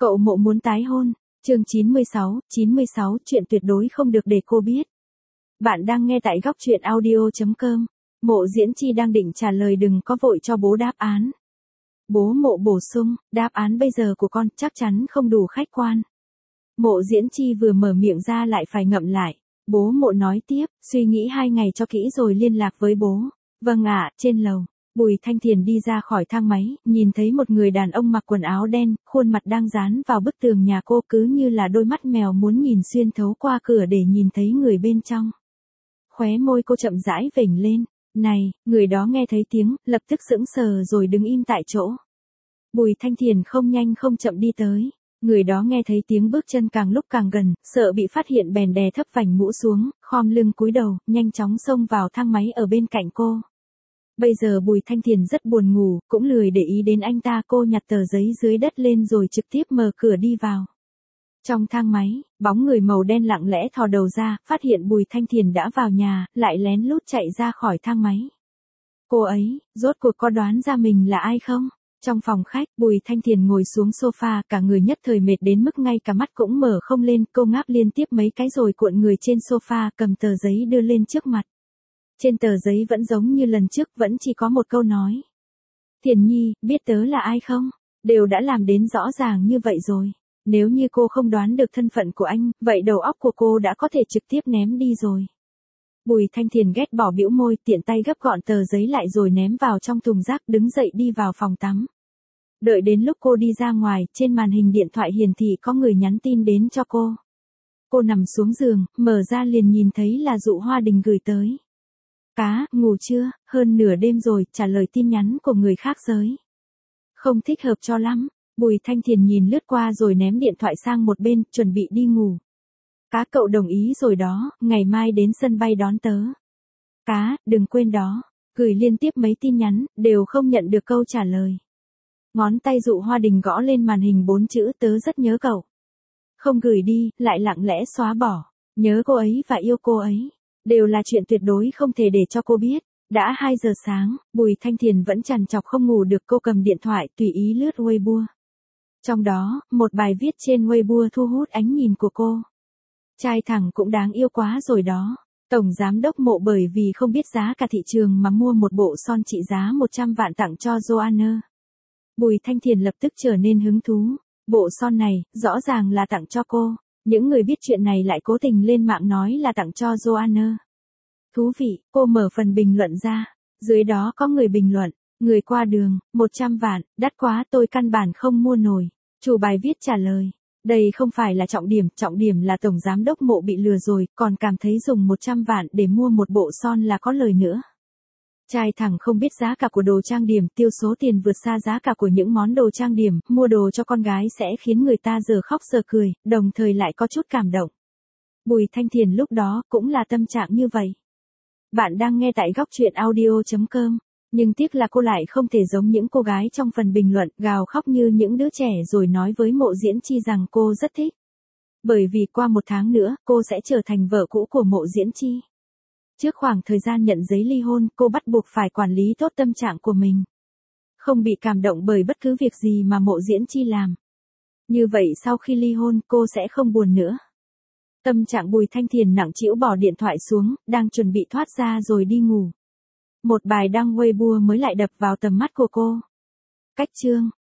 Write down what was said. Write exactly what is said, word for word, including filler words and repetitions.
Cậu Mộ muốn tái hôn. Chương chín mươi sáu, chín mươi sáu, chuyện tuyệt đối không được để cô biết. Bạn đang nghe tại góc truyện audio chấm com. Mộ Diễn Chi đang định trả lời đừng có vội cho bố đáp án. Bố Mộ bổ sung, đáp án bây giờ của con chắc chắn không đủ khách quan. Mộ Diễn Chi vừa mở miệng ra lại phải ngậm lại. Bố Mộ nói tiếp, suy nghĩ hai ngày cho kỹ rồi liên lạc với bố. Vâng ạ, trên lầu. Bùi Thanh Thiền đi ra khỏi thang máy, nhìn thấy một người đàn ông mặc quần áo đen, khuôn mặt đang dán vào bức tường nhà cô cứ như là đôi mắt mèo muốn nhìn xuyên thấu qua cửa để nhìn thấy người bên trong. Khóe môi cô chậm rãi vểnh lên. Này, người đó nghe thấy tiếng, lập tức sững sờ rồi đứng im tại chỗ. Bùi Thanh Thiền không nhanh không chậm đi tới. Người đó nghe thấy tiếng bước chân càng lúc càng gần, sợ bị phát hiện bèn đè thấp vành mũ xuống, khom lưng cúi đầu, nhanh chóng xông vào thang máy ở bên cạnh cô. Bây giờ Bùi Thanh Thiền rất buồn ngủ, cũng lười để ý đến anh ta, cô nhặt tờ giấy dưới đất lên rồi trực tiếp mở cửa đi vào. Trong thang máy, bóng người màu đen lặng lẽ thò đầu ra, phát hiện Bùi Thanh Thiền đã vào nhà, lại lén lút chạy ra khỏi thang máy. Cô ấy, rốt cuộc có đoán ra mình là ai không? Trong phòng khách, Bùi Thanh Thiền ngồi xuống sofa, cả người nhất thời mệt đến mức ngay cả mắt cũng mở không lên, cô ngáp liên tiếp mấy cái rồi cuộn người trên sofa, cầm tờ giấy đưa lên trước mặt. Trên tờ giấy vẫn giống như lần trước, vẫn chỉ có một câu nói. Thiền Nhi, biết tớ là ai không? Đều đã làm đến rõ ràng như vậy rồi. Nếu như cô không đoán được thân phận của anh, vậy đầu óc của cô đã có thể trực tiếp ném đi rồi. Bùi Thanh Thiền ghét bỏ bĩu môi, tiện tay gấp gọn tờ giấy lại rồi ném vào trong thùng rác, đứng dậy đi vào phòng tắm. Đợi đến lúc cô đi ra ngoài, trên màn hình điện thoại hiển thị có người nhắn tin đến cho cô. Cô nằm xuống giường, mở ra liền nhìn thấy là Dụ Hoa Đình gửi tới. Cá, ngủ chưa, hơn nửa đêm rồi, trả lời tin nhắn của người khác giới. Không thích hợp cho lắm. Bùi Thanh Thiền nhìn lướt qua rồi ném điện thoại sang một bên, chuẩn bị đi ngủ. Cá, cậu đồng ý rồi đó, ngày mai đến sân bay đón tớ. Cá, đừng quên đó. Gửi liên tiếp mấy tin nhắn, đều không nhận được câu trả lời. Ngón tay Dụ Hoa Đình gõ lên màn hình bốn chữ tớ rất nhớ cậu. Không gửi đi, lại lặng lẽ xóa bỏ. Nhớ cô ấy và yêu cô ấy. Đều là chuyện tuyệt đối không thể để cho cô biết. Đã hai giờ sáng, Bùi Thanh Thiền vẫn trằn trọc không ngủ được, cô cầm điện thoại tùy ý lướt Weibo. Trong đó, một bài viết trên Weibo thu hút ánh nhìn của cô. Trai thẳng cũng đáng yêu quá rồi đó. Tổng giám đốc Mộ bởi vì không biết giá cả thị trường mà mua một bộ son trị giá một trăm vạn tặng cho Joanna. Bùi Thanh Thiền lập tức trở nên hứng thú. Bộ son này, rõ ràng là tặng cho cô. Những người biết chuyện này lại cố tình lên mạng nói là tặng cho Joanna. Thú vị, cô mở phần bình luận ra. Dưới đó có người bình luận, người qua đường, một trăm vạn, đắt quá tôi căn bản không mua nổi. Chủ bài viết trả lời, đây không phải là trọng điểm, trọng điểm là Tổng Giám đốc Mộ bị lừa rồi, còn cảm thấy dùng một trăm vạn để mua một bộ son là có lời nữa. Trai thẳng không biết giá cả của đồ trang điểm, tiêu số tiền vượt xa giá cả của những món đồ trang điểm, mua đồ cho con gái sẽ khiến người ta giờ khóc giờ cười, đồng thời lại có chút cảm động. Bùi Thanh Thiền lúc đó cũng là tâm trạng như vậy. Bạn đang nghe tại góc truyện audio chấm com, nhưng tiếc là cô lại không thể giống những cô gái trong phần bình luận, gào khóc như những đứa trẻ rồi nói với Mộ Diễn Chi rằng cô rất thích. Bởi vì qua một tháng nữa, cô sẽ trở thành vợ cũ của Mộ Diễn Chi. Trước khoảng thời gian nhận giấy ly hôn, cô bắt buộc phải quản lý tốt tâm trạng của mình. Không bị cảm động bởi bất cứ việc gì mà Mộ Diễn Chi làm. Như vậy sau khi ly hôn, cô sẽ không buồn nữa. Tâm trạng Bùi Thanh Thiền nặng trĩu bỏ điện thoại xuống, đang chuẩn bị thoát ra rồi đi ngủ. Một bài đăng Weibo mới lại đập vào tầm mắt của cô. Cách chương